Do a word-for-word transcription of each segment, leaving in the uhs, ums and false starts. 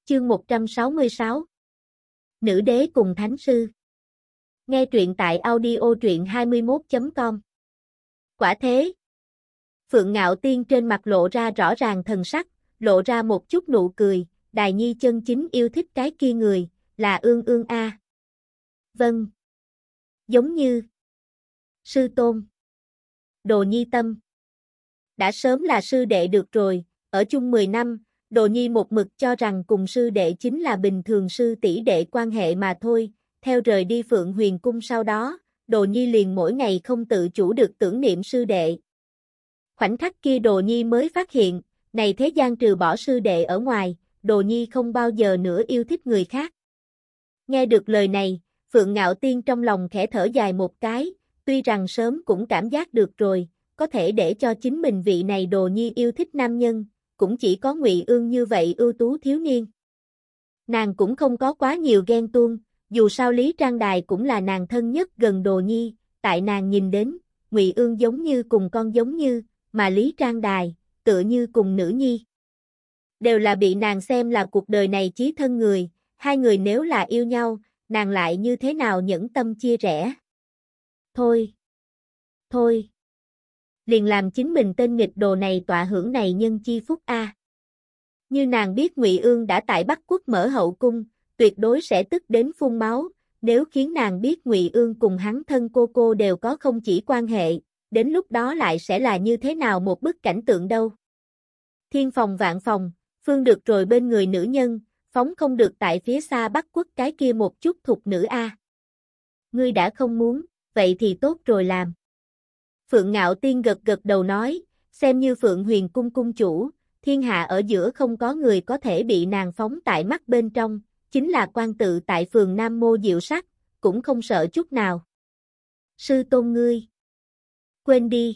Chương một trăm sáu mươi sáu Nữ đế cùng thánh sư. Nghe truyện tại audio truyện hai mươi mốt chấm com. Quả thế. Phượng Ngạo Tiên trên mặt lộ ra rõ ràng thần sắc, lộ ra một chút nụ cười, Đài Nhi chân chính yêu thích cái kia người, là Ương Ương a. À. Vâng. Giống như sư tôn. Đồ Nhi tâm. Đã sớm là sư đệ được rồi, ở chung mười năm, Đồ Nhi một mực cho rằng cùng sư đệ chính là bình thường sư tỷ đệ quan hệ mà thôi, theo rời đi Phượng Huyền Cung sau đó, Đồ Nhi liền mỗi ngày không tự chủ được tưởng niệm sư đệ. Khoảnh khắc kia Đồ Nhi mới phát hiện, này thế gian trừ bỏ sư đệ ở ngoài, Đồ Nhi không bao giờ nữa yêu thích người khác. Nghe được lời này, Phượng Ngạo Tiên trong lòng khẽ thở dài một cái, tuy rằng sớm cũng cảm giác được rồi, có thể để cho chính mình vị này Đồ Nhi yêu thích nam nhân, cũng chỉ có Ngụy Ương như vậy ưu tú thiếu niên. Nàng cũng không có quá nhiều ghen tuông, dù sao Lý Trang Đài cũng là nàng thân nhất gần Đồ Nhi, tại nàng nhìn đến, Ngụy Ương giống như cùng con giống như, mà Lý Trang Đài, tựa như cùng nữ nhi. Đều là bị nàng xem là cuộc đời này chí thân người, hai người nếu là yêu nhau, nàng lại như thế nào nhẫn tâm chia rẽ. Thôi, thôi, liền làm chính mình tên nghịch đồ này tọa hưởng này nhân chi phúc a. Như nàng biết Ngụy Ương đã tại Bắc Quốc mở hậu cung, tuyệt đối sẽ tức đến phun máu, nếu khiến nàng biết Ngụy Ương cùng hắn thân cô cô đều có không chỉ quan hệ, đến lúc đó lại sẽ là như thế nào một bức cảnh tượng đâu. Thiên phòng vạn phòng, phương được rồi bên người nữ nhân, phóng không được tại phía xa Bắc Quốc cái kia một chút thục nữ a. Ngươi đã không muốn, vậy thì tốt rồi làm. Phượng Ngạo Tiên gật gật đầu nói, xem như Phượng Huyền Cung cung chủ, thiên hạ ở giữa không có người có thể bị nàng phóng tại mắt bên trong, chính là quan tự tại phường Nam Mô Diệu Sắc, cũng không sợ chút nào. Sư tôn ngươi. Quên đi.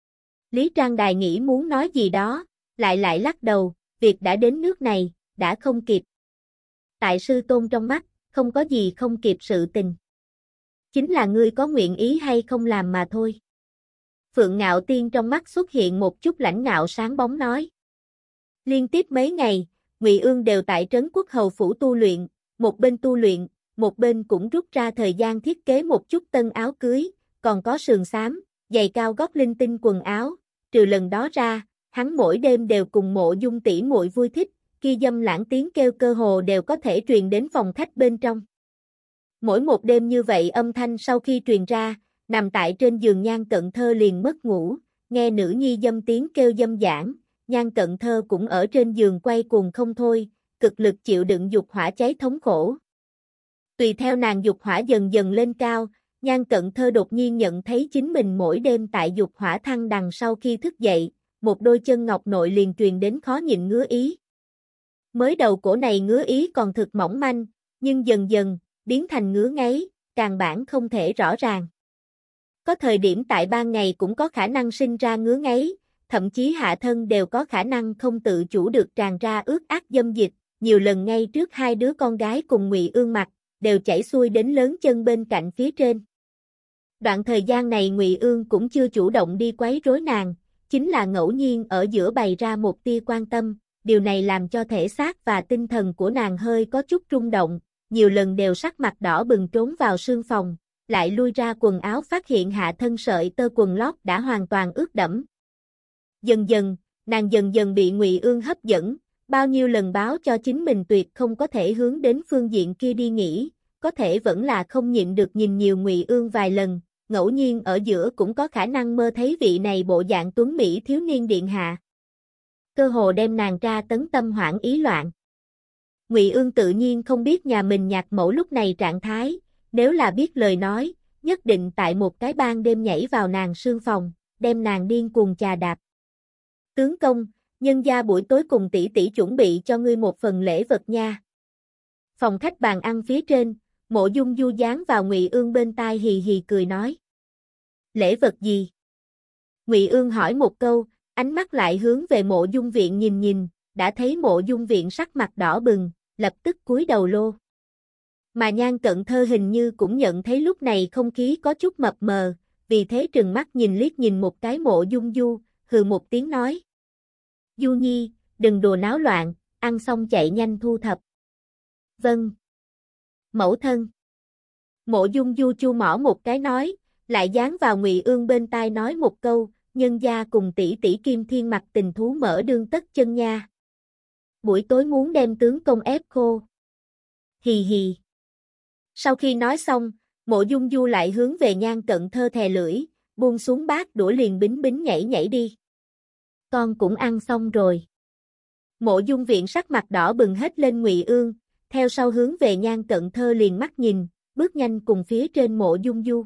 Lý Trang Đài nghĩ muốn nói gì đó, lại lại lắc đầu, việc đã đến nước này, đã không kịp. Tại sư tôn trong mắt, không có gì không kịp sự tình. Chính là ngươi có nguyện ý hay không làm mà thôi. Phượng Ngạo Tiên trong mắt xuất hiện một chút lãnh ngạo sáng bóng nói. Liên tiếp mấy ngày, Ngụy Ương đều tại Trấn Quốc Hầu Phủ tu luyện, một bên tu luyện, một bên cũng rút ra thời gian thiết kế một chút tân áo cưới, còn có sườn xám, giày cao gót linh tinh quần áo, trừ lần đó ra, hắn mỗi đêm đều cùng Mộ Dung tỷ muội vui thích, kia dâm lãng tiếng kêu cơ hồ đều có thể truyền đến phòng khách bên trong. Mỗi một đêm như vậy âm thanh sau khi truyền ra, nằm tại trên giường Nhan Cận Thơ liền mất ngủ, nghe nữ nhi dâm tiếng kêu dâm dãn, Nhan Cận Thơ cũng ở trên giường quay cuồng không thôi, cực lực chịu đựng dục hỏa cháy thống khổ. Tùy theo nàng dục hỏa dần dần lên cao, Nhan Cận Thơ đột nhiên nhận thấy chính mình mỗi đêm tại dục hỏa thăng đằng sau khi thức dậy, một đôi chân ngọc nội liền truyền đến khó nhịn ngứa ý. Mới đầu cổ này ngứa ý còn thực mỏng manh, nhưng dần dần, biến thành ngứa ngáy, càng bản không thể rõ ràng. Có thời điểm tại ban ngày cũng có khả năng sinh ra ngứa ngáy, thậm chí hạ thân đều có khả năng không tự chủ được tràn ra ướt át dâm dịch, nhiều lần ngay trước hai đứa con gái cùng Ngụy Ương mặt, đều chảy xuôi đến lớn chân bên cạnh phía trên. Đoạn thời gian này Ngụy Ương cũng chưa chủ động đi quấy rối nàng, chính là ngẫu nhiên ở giữa bày ra một tia quan tâm, điều này làm cho thể xác và tinh thần của nàng hơi có chút rung động, nhiều lần đều sắc mặt đỏ bừng trốn vào sương phòng, lại lui ra quần áo phát hiện hạ thân sợi tơ quần lót đã hoàn toàn ướt đẫm. Dần dần, nàng dần dần bị Ngụy Ương hấp dẫn, bao nhiêu lần báo cho chính mình tuyệt không có thể hướng đến phương diện kia đi nghỉ, có thể vẫn là không nhịn được nhìn nhiều Ngụy Ương vài lần, ngẫu nhiên ở giữa cũng có khả năng mơ thấy vị này bộ dạng tuấn mỹ thiếu niên điện hạ. Cơ hồ đem nàng ra tấn tâm hoảng ý loạn. Ngụy Ương tự nhiên không biết nhà mình nhạc mẫu lúc này trạng thái, nếu là biết lời nói, nhất định tại một cái ban đêm nhảy vào nàng sương phòng, đem nàng điên cuồng chà đạp. Tướng công, nhân gia buổi tối cùng tỷ tỷ chuẩn bị cho ngươi một phần lễ vật nha. Phòng khách bàn ăn phía trên, Mộ Dung Du dán vào Ngụy Ương bên tai hì hì cười nói. Lễ vật gì? Ngụy Ương hỏi một câu, ánh mắt lại hướng về Mộ Dung Viện nhìn nhìn, đã thấy Mộ Dung Viện sắc mặt đỏ bừng, lập tức cúi đầu lô. Mà Nhan Cận Thơ hình như cũng nhận thấy lúc này không khí có chút mập mờ, vì thế trừng mắt nhìn liếc nhìn một cái Mộ Dung Du, hừ một tiếng nói. Du Nhi, đừng đùa náo loạn, ăn xong chạy nhanh thu thập. Vâng. Mẫu thân. Mộ Dung Du chu mỏ một cái nói, lại dán vào Ngụy Ương bên tai nói một câu, nhân gia cùng tỷ tỷ Kim Thiên mặt tình thú mở đương tất chân nha. Buổi tối muốn đem tướng công ép khô. Hì hì. Sau khi nói xong, Mộ Dung Du lại hướng về Nhan Cận Thơ thè lưỡi, buông xuống bát đũa liền bính bính nhảy nhảy đi. Con cũng ăn xong rồi. Mộ Dung Viện sắc mặt đỏ bừng hết lên Ngụy Ương, theo sau hướng về Nhan Cận Thơ liền mắt nhìn, bước nhanh cùng phía trên Mộ Dung Du.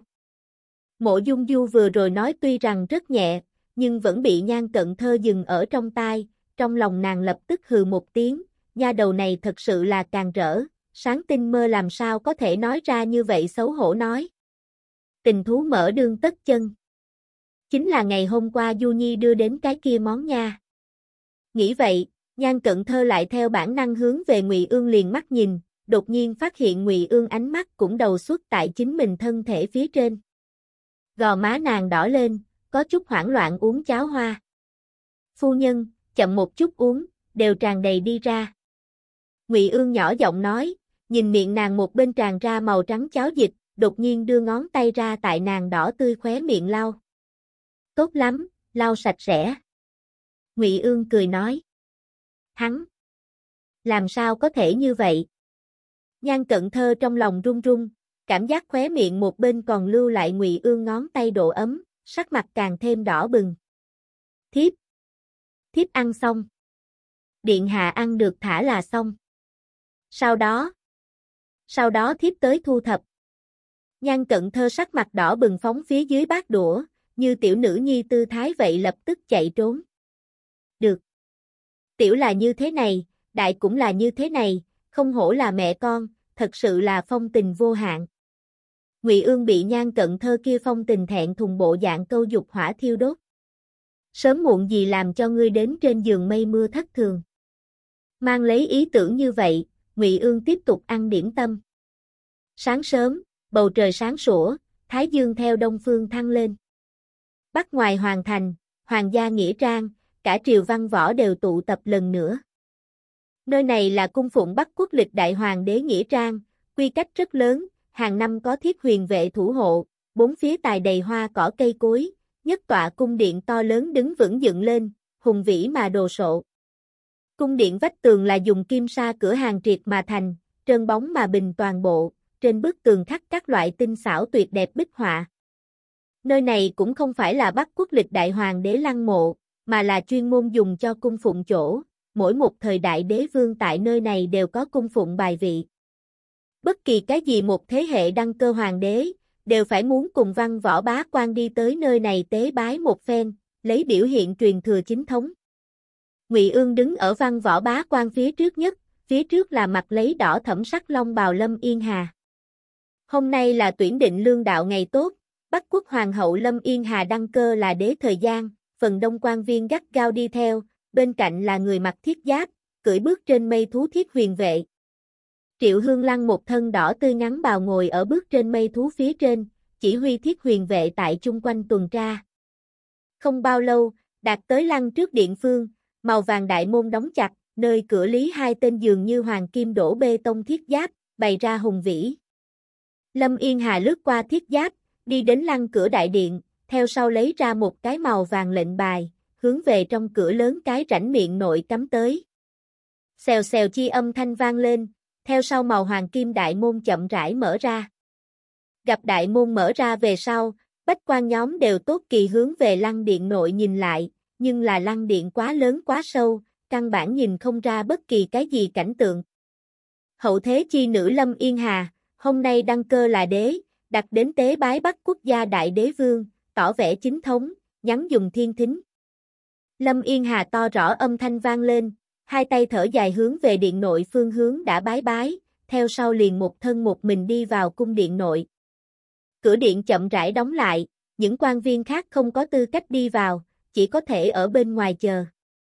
Mộ Dung Du vừa rồi nói tuy rằng rất nhẹ, nhưng vẫn bị Nhan Cận Thơ dừng ở trong tai, trong lòng nàng lập tức hừ một tiếng, nha đầu này thật sự là càng rỡ, sáng tinh mơ làm sao có thể nói ra như vậy xấu hổ nói. Tình thú mở đương tất chân. Chính là ngày hôm qua Du Nhi đưa đến cái kia món nha. Nghĩ vậy, Nhan Cận Thơ lại theo bản năng hướng về Ngụy Ương liền mắt nhìn, đột nhiên phát hiện Ngụy Ương ánh mắt cũng đầu xuất tại chính mình thân thể phía trên. Gò má nàng đỏ lên, có chút hoảng loạn uống cháo hoa. Phu nhân, chậm một chút uống, đều tràn đầy đi ra. Ngụy Ương nhỏ giọng nói, nhìn miệng nàng một bên tràn ra màu trắng cháo dịch, đột nhiên đưa ngón tay ra tại nàng đỏ tươi khóe miệng lau. Tốt lắm, lau sạch sẽ. Ngụy Ương cười nói. Hắn. Làm sao có thể như vậy? Nhan Cận Thơ trong lòng run run, cảm giác khóe miệng một bên còn lưu lại Ngụy Ương ngón tay độ ấm, sắc mặt càng thêm đỏ bừng. Thiếp. Thiếp ăn xong. Điện hạ ăn được thả là xong. Sau đó. Sau đó thiếp tới thu thập. Nhan Cận Thơ sắc mặt đỏ bừng phóng phía dưới bát đũa, như tiểu nữ nhi tư thái vậy lập tức chạy trốn. Được. Tiểu là như thế này, đại cũng là như thế này, không hổ là mẹ con, thật sự là phong tình vô hạn. Ngụy Ương bị Nhan Cận Thơ kia phong tình thẹn thùng bộ dạng câu dục hỏa thiêu đốt. Sớm muộn gì làm cho ngươi đến trên giường mây mưa thất thường. Mang lấy ý tưởng như vậy, Ngụy Ương tiếp tục ăn điểm tâm. Sáng sớm, bầu trời sáng sủa, thái dương theo đông phương thăng lên. Bắc ngoài hoàng thành, hoàng gia nghĩa trang, cả triều văn võ đều tụ tập lần nữa. Nơi này là cung phụng Bắc quốc lịch đại hoàng đế nghĩa trang, quy cách rất lớn, hàng năm có thiết huyền vệ thủ hộ, bốn phía tài đầy hoa cỏ cây cối, nhất tọa cung điện to lớn đứng vững dựng lên, hùng vĩ mà đồ sộ. Cung điện vách tường là dùng kim sa cửa hàng triệt mà thành, trơn bóng mà bình toàn bộ, trên bức tường khắc các loại tinh xảo tuyệt đẹp bích họa. Nơi này cũng không phải là Bắc quốc lịch đại hoàng đế lăng mộ, mà là chuyên môn dùng cho cung phụng chỗ, mỗi một thời đại đế vương tại nơi này đều có cung phụng bài vị. Bất kỳ cái gì một thế hệ đăng cơ hoàng đế, đều phải muốn cùng văn võ bá quan đi tới nơi này tế bái một phen, lấy biểu hiện truyền thừa chính thống. Ngụy Ương đứng ở văn võ bá quan phía trước nhất, phía trước là mặt lấy đỏ thẫm sắc long bào Lâm Yên Hà. Hôm nay là tuyển định lương đạo ngày tốt, Bắc quốc hoàng hậu Lâm Yên Hà đăng cơ là đế thời gian, phần đông quan viên gắt gao đi theo, bên cạnh là người mặc thiết giáp, cưỡi bước trên mây thú thiết huyền vệ. Triệu Hương Lăng một thân đỏ tươi ngắn bào ngồi ở bước trên mây thú phía trên, chỉ huy thiết huyền vệ tại chung quanh tuần tra. Không bao lâu, đạt tới lăng trước điện phương, màu vàng đại môn đóng chặt, nơi cửa lý hai tên dường như hoàng kim đổ bê tông thiết giáp, bày ra hùng vĩ. Lâm Yên Hà lướt qua thiết giáp, đi đến lăng cửa đại điện, theo sau lấy ra một cái màu vàng lệnh bài, hướng về trong cửa lớn cái rãnh miệng nội cắm tới. Xèo xèo chi âm thanh vang lên, theo sau màu hoàng kim đại môn chậm rãi mở ra. Gặp đại môn mở ra về sau, bách quan nhóm đều tốt kỳ hướng về lăng điện nội nhìn lại, nhưng là lăng điện quá lớn quá sâu, căn bản nhìn không ra bất kỳ cái gì cảnh tượng. Hậu thế chi nữ Lâm Yên Hà, hôm nay đăng cơ là đế, đặt đến tế bái Bắc quốc gia đại đế vương, tỏ vẻ chính thống, nhắn dùng thiên thính. Lâm Yên Hà to rõ âm thanh vang lên, hai tay thở dài hướng về điện nội phương hướng đã bái bái, theo sau liền một thân một mình đi vào cung điện nội. Cửa điện chậm rãi đóng lại, những quan viên khác không có tư cách đi vào, chỉ có thể ở bên ngoài chờ.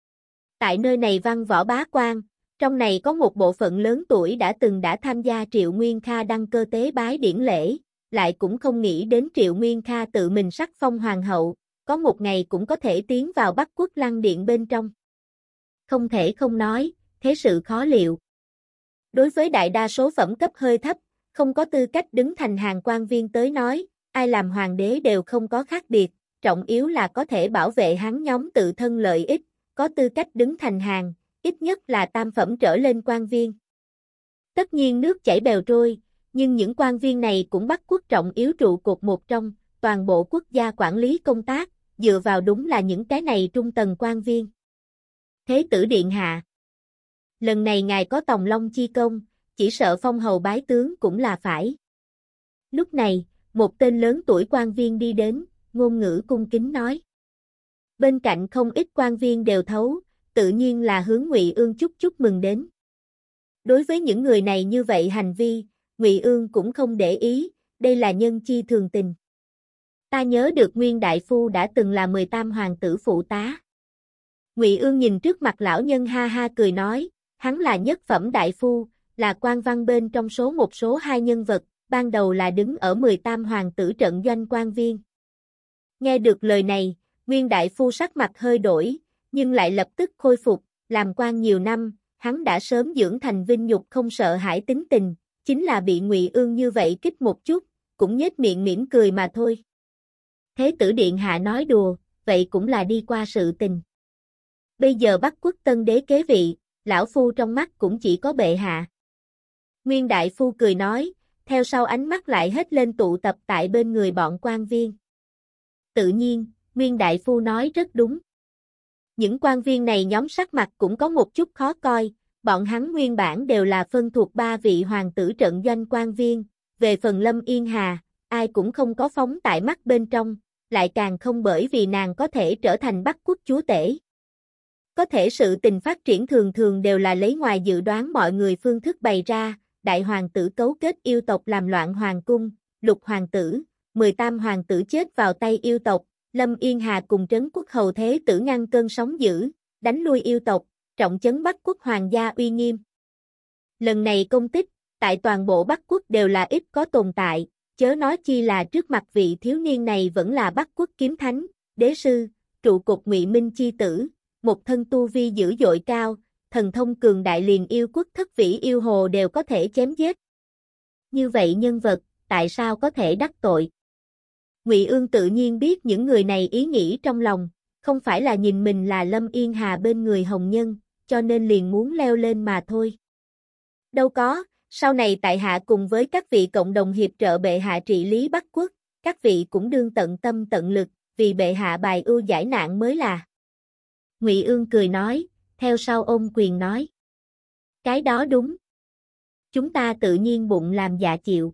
Tại nơi này văn võ bá quan, trong này có một bộ phận lớn tuổi đã từng đã tham gia Triệu Nguyên Kha đăng cơ tế bái điển lễ, lại cũng không nghĩ đến Triệu Nguyên Kha tự mình sắc phong hoàng hậu, có một ngày cũng có thể tiến vào Bắc quốc lăng điện bên trong. Không thể không nói, thế sự khó liệu. Đối với đại đa số phẩm cấp hơi thấp, không có tư cách đứng thành hàng quan viên tới nói, ai làm hoàng đế đều không có khác biệt, trọng yếu là có thể bảo vệ hắn nhóm tự thân lợi ích, có tư cách đứng thành hàng, ít nhất là tam phẩm trở lên quan viên. Tất nhiên nước chảy bèo trôi, nhưng những quan viên này cũng bắt quốc trọng yếu trụ cột một trong, toàn bộ quốc gia quản lý công tác, dựa vào đúng là những cái này trung tầng quan viên. Thế tử điện hạ. Lần này ngài có tòng long chi công, chỉ sợ phong hầu bái tướng cũng là phải. Lúc này, một tên lớn tuổi quan viên đi đến, ngôn ngữ cung kính nói. Bên cạnh không ít quan viên đều thấu, tự nhiên là hướng Ngụy Ương chúc chúc mừng đến. Đối với những người này như vậy hành vi, Ngụy Ương cũng không để ý, đây là nhân chi thường tình. Ta nhớ được Nguyên đại phu đã từng là mười tam hoàng tử phụ tá. Ngụy Ương nhìn trước mặt lão nhân ha ha cười nói, hắn là nhất phẩm đại phu, là quan văn bên trong số một số hai nhân vật, ban đầu là đứng ở mười tam hoàng tử trận doanh quan viên. Nghe được lời này, Nguyên đại phu sắc mặt hơi đổi, nhưng lại lập tức khôi phục, làm quan nhiều năm, hắn đã sớm dưỡng thành vinh nhục không sợ hãi tính tình, chính là bị Ngụy Ương như vậy kích một chút, cũng nhếch miệng mỉm cười mà thôi. Thế tử điện hạ nói đùa, vậy cũng là đi qua sự tình. Bây giờ Bắc quốc tân đế kế vị, lão phu trong mắt cũng chỉ có bệ hạ. Nguyên đại phu cười nói, theo sau ánh mắt lại hết lên tụ tập tại bên người bọn quan viên. Tự nhiên, Nguyên đại phu nói rất đúng. Những quan viên này nhóm sắc mặt cũng có một chút khó coi, bọn hắn nguyên bản đều là phân thuộc ba vị hoàng tử trận doanh quan viên, về phần Lâm Yên Hà, ai cũng không có phóng tại mắt bên trong, lại càng không bởi vì nàng có thể trở thành Bắc quốc chúa tể. Có thể sự tình phát triển thường thường đều là lấy ngoài dự đoán mọi người phương thức bày ra, đại hoàng tử cấu kết yêu tộc làm loạn hoàng cung, lục hoàng tử, mười tam hoàng tử chết vào tay yêu tộc, Lâm Yên Hà cùng trấn quốc hầu thế tử ngăn cơn sóng dữ, đánh lui yêu tộc, trọng chấn Bắc quốc hoàng gia uy nghiêm. Lần này công tích, tại toàn bộ Bắc quốc đều là ít có tồn tại, chớ nói chi là trước mặt vị thiếu niên này vẫn là Bắc quốc kiếm thánh, đế sư, trụ cột Ngụy Minh chi tử, một thân tu vi dữ dội cao, thần thông cường đại liền yêu quốc thất vĩ yêu hồ đều có thể chém giết. Như vậy nhân vật, tại sao có thể đắc tội? Ngụy Ương tự nhiên biết những người này ý nghĩ trong lòng, không phải là nhìn mình là Lâm Yên Hà bên người hồng nhân, cho nên liền muốn leo lên mà thôi. Đâu có, sau này tại hạ cùng với các vị cộng đồng hiệp trợ bệ hạ trị lý Bắc quốc, các vị cũng đương tận tâm tận lực, vì bệ hạ bài ưu giải nạn mới là. Ngụy Ương cười nói, theo sau ôm quyền nói. Cái đó đúng. Chúng ta tự nhiên bụng làm dạ chịu.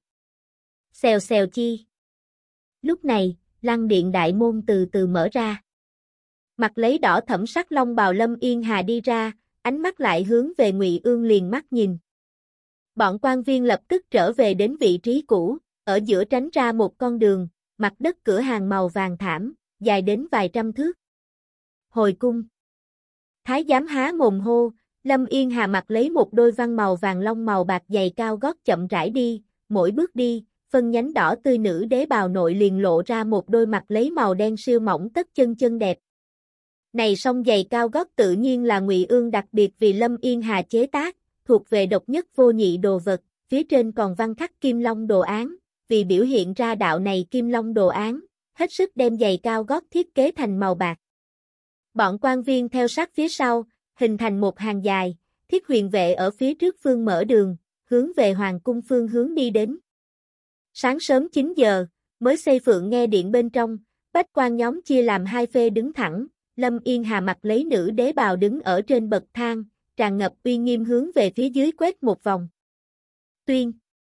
Xèo xèo chi. Lúc này, lăng điện đại môn từ từ mở ra. Mặt lấy đỏ thẫm sắc long bào Lâm Yên Hà đi ra, ánh mắt lại hướng về Ngụy Ương liền mắt nhìn. Bọn quan viên lập tức trở về đến vị trí cũ, ở giữa tránh ra một con đường, mặt đất cửa hàng màu vàng thảm, dài đến vài trăm thước. Hồi cung. Thái giám há mồm hô, Lâm Yên Hà mặc lấy một đôi văn màu vàng long màu bạc giày cao gót chậm rãi đi, mỗi bước đi, phân nhánh đỏ tươi nữ đế bào nội liền lộ ra một đôi mặt lấy màu đen siêu mỏng tất chân chân đẹp. Này song giày cao gót tự nhiên là Ngụy Ương đặc biệt vì Lâm Yên Hà chế tác, thuộc về độc nhất vô nhị đồ vật, phía trên còn văn khắc kim long đồ án, vì biểu hiện ra đạo này kim long đồ án, hết sức đem giày cao gót thiết kế thành màu bạc. Bọn quan viên theo sát phía sau, hình thành một hàng dài, thiết huyền vệ ở phía trước phương mở đường, hướng về hoàng cung phương hướng đi đến. Sáng sớm chín giờ, mới xây Phượng nghe điện bên trong, bách quan nhóm chia làm hai phê đứng thẳng, Lâm Yên Hà mặc lấy nữ đế bào đứng ở trên bậc thang, tràn ngập uy nghiêm hướng về phía dưới quét một vòng. Tuyên.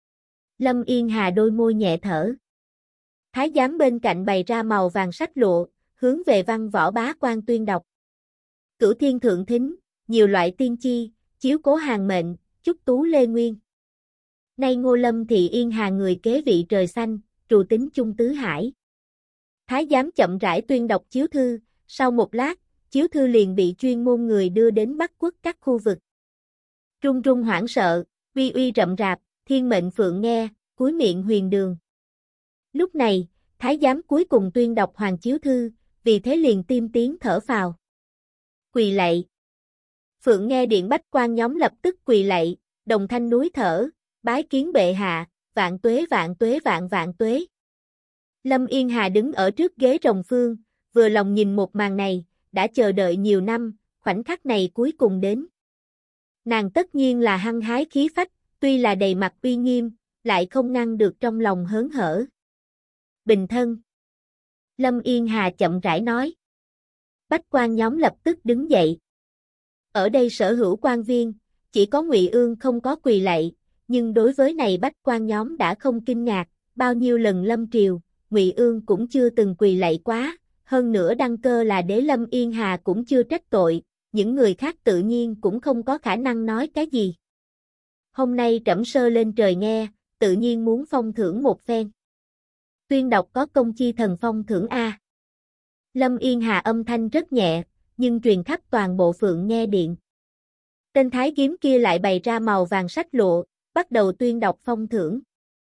Lâm Yên Hà đôi môi nhẹ thở. Thái giám bên cạnh bày ra màu vàng sách lụa, hướng về văn võ bá quan tuyên đọc. Cửu thiên thượng thính, nhiều loại tiên chi, chiếu cố hàng mệnh, chúc tú lê nguyên. Nay Ngô Lâm thị Yên Hà người kế vị trời xanh, trù tính chung tứ hải. Thái giám chậm rãi tuyên đọc chiếu thư, sau một lát, chiếu thư liền bị chuyên môn người đưa đến Bắc quốc các khu vực. Trung trung hoảng sợ, uy uy rậm rạp, thiên mệnh phượng nghe, cúi miệng huyền đường. Lúc này, thái giám cuối cùng tuyên đọc hoàng chiếu thư, vì thế liền tim tiếng thở phào. Quỳ lạy. Phượng nghe điện bách quan nhóm lập tức quỳ lạy, đồng thanh núi thở, bái kiến bệ hạ, vạn tuế vạn tuế vạn vạn tuế. Lâm Yên Hà đứng ở trước ghế rồng phương, vừa lòng nhìn một màn này, đã chờ đợi nhiều năm, khoảnh khắc này cuối cùng đến. Nàng tất nhiên là hăng hái khí phách, tuy là đầy mặt uy nghiêm, lại không ngăn được trong lòng hớn hở. Bình thân. Lâm Yên Hà chậm rãi nói. Bách quan nhóm lập tức đứng dậy. Ở đây sở hữu quan viên, chỉ có Ngụy Ương không có quỳ lạy, nhưng đối với này bách quan nhóm đã không kinh ngạc, bao nhiêu lần lâm triều, Ngụy Ương cũng chưa từng quỳ lạy quá, hơn nữa đăng cơ là đế Lâm Yên Hà cũng chưa trách tội, những người khác tự nhiên cũng không có khả năng nói cái gì. Hôm nay trẫm sơ lên trời nghe, tự nhiên muốn phong thưởng một phen. Tuyên đọc có công chi thần phong thưởng A. Lâm Yên Hà âm thanh rất nhẹ, nhưng truyền khắp toàn bộ Phượng nghe điện. Tên thái giám kia lại bày ra màu vàng sách lụa, bắt đầu tuyên đọc phong thưởng.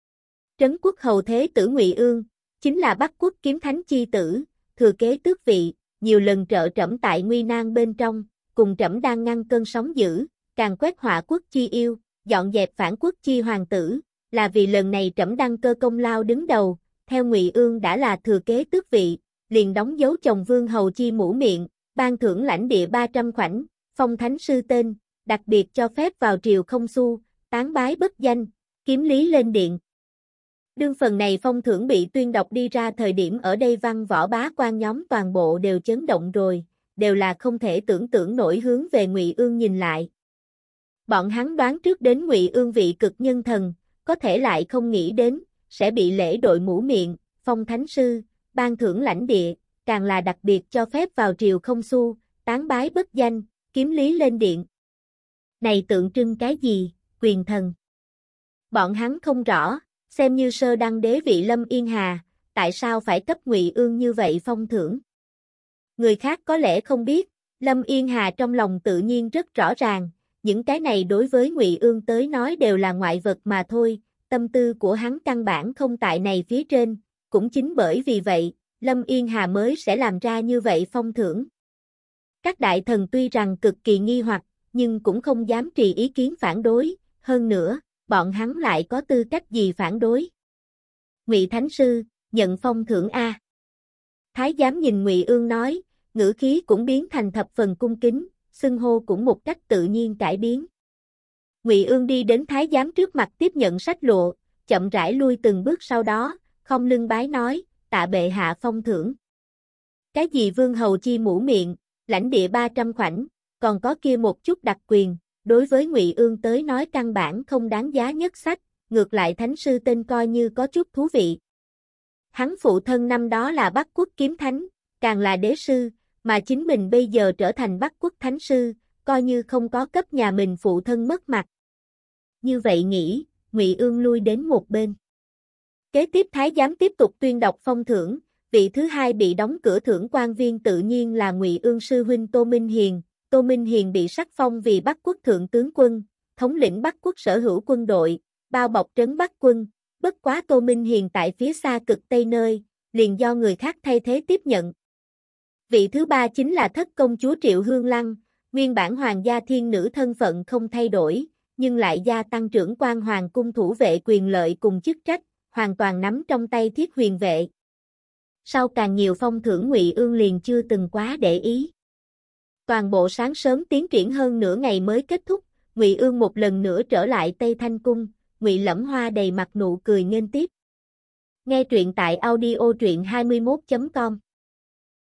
Trấn quốc hầu thế tử Ngụy Ương, chính là Bắc quốc kiếm thánh chi tử, thừa kế tước vị, nhiều lần trợ trẫm tại nguy nan bên trong, cùng trẫm đang ngăn cơn sóng dữ, càng quét họa quốc chi yêu, dọn dẹp phản quốc chi hoàng tử, là vì lần này trẫm đăng cơ công lao đứng đầu, theo Ngụy Ương đã là thừa kế tước vị, liền đóng dấu chồng vương hầu chi mũ miệng, ban thưởng lãnh địa ba trăm khoảnh, phong thánh sư tên, đặc biệt cho phép vào triều không xu, tán bái bất danh, kiếm lý lên điện. Đương phần này phong thưởng bị tuyên đọc đi ra thời điểm ở đây văn võ bá quan nhóm toàn bộ đều chấn động rồi, đều là không thể tưởng tượng nổi hướng về Ngụy Ương nhìn lại. Bọn hắn đoán trước đến Ngụy Ương vị cực nhân thần, có thể lại không nghĩ đến, sẽ bị lễ đội mũ miệng, phong thánh sư, ban thưởng lãnh địa, càng là đặc biệt cho phép vào triều không xu, tán bái bất danh, kiếm lý lên điện. Này tượng trưng cái gì, quyền thần? Bọn hắn không rõ, xem như sơ đăng đế vị Lâm Yên Hà, tại sao phải cấp Ngụy Ương như vậy phong thưởng? Người khác có lẽ không biết, Lâm Yên Hà trong lòng tự nhiên rất rõ ràng, những cái này đối với Ngụy Ương tới nói đều là ngoại vật mà thôi, tâm tư của hắn căn bản không tại này phía trên, cũng chính bởi vì vậy, Lâm Yên Hà mới sẽ làm ra như vậy phong thưởng. Các đại thần tuy rằng cực kỳ nghi hoặc, nhưng cũng không dám trì ý kiến phản đối, hơn nữa, bọn hắn lại có tư cách gì phản đối. Ngụy Thánh Sư, nhận phong thưởng A. Thái giám nhìn Ngụy Ương nói, ngữ khí cũng biến thành thập phần cung kính, xưng hô cũng một cách tự nhiên cải biến. Ngụy Ương đi đến thái giám trước mặt tiếp nhận sách lụa, chậm rãi lui từng bước sau đó, không lưng bái nói, tạ bệ hạ phong thưởng. Cái gì vương hầu chi mũ miệng, lãnh địa ba trăm khoảnh, còn có kia một chút đặc quyền, đối với Ngụy Ương tới nói căn bản không đáng giá nhất sách, ngược lại thánh sư tên coi như có chút thú vị. Hắn phụ thân năm đó là Bắc quốc kiếm thánh, càng là đế sư, mà chính mình bây giờ trở thành Bắc quốc thánh sư, coi như không có cấp nhà mình phụ thân mất mặt. Như vậy nghĩ, Ngụy Ương lui đến một bên. Kế tiếp thái giám tiếp tục tuyên đọc phong thưởng, vị thứ hai bị đóng cửa thưởng quan viên tự nhiên là Ngụy Ương sư huynh Tô Minh Hiền. Tô Minh Hiền bị sắc phong vì Bắc quốc thượng tướng quân, thống lĩnh Bắc quốc sở hữu quân đội, bao bọc trấn Bắc quân, bất quá Tô Minh Hiền tại phía xa cực Tây nơi, liền do người khác thay thế tiếp nhận. Vị thứ ba chính là thất công chúa Triệu Hương Lăng, nguyên bản hoàng gia thiên nữ thân phận không thay đổi, nhưng lại gia tăng trưởng quan hoàng cung thủ vệ quyền lợi cùng chức trách, hoàn toàn nắm trong tay thiết huyền vệ. Sau càng nhiều phong thưởng Ngụy Ương liền chưa từng quá để ý. Toàn bộ sáng sớm tiến triển hơn nửa ngày mới kết thúc, Ngụy Ương một lần nữa trở lại Tây Thanh Cung, Ngụy Lẫm Hoa đầy mặt nụ cười nghênh tiếp. Nghe truyện tại audio truyện hai mươi mốt chấm com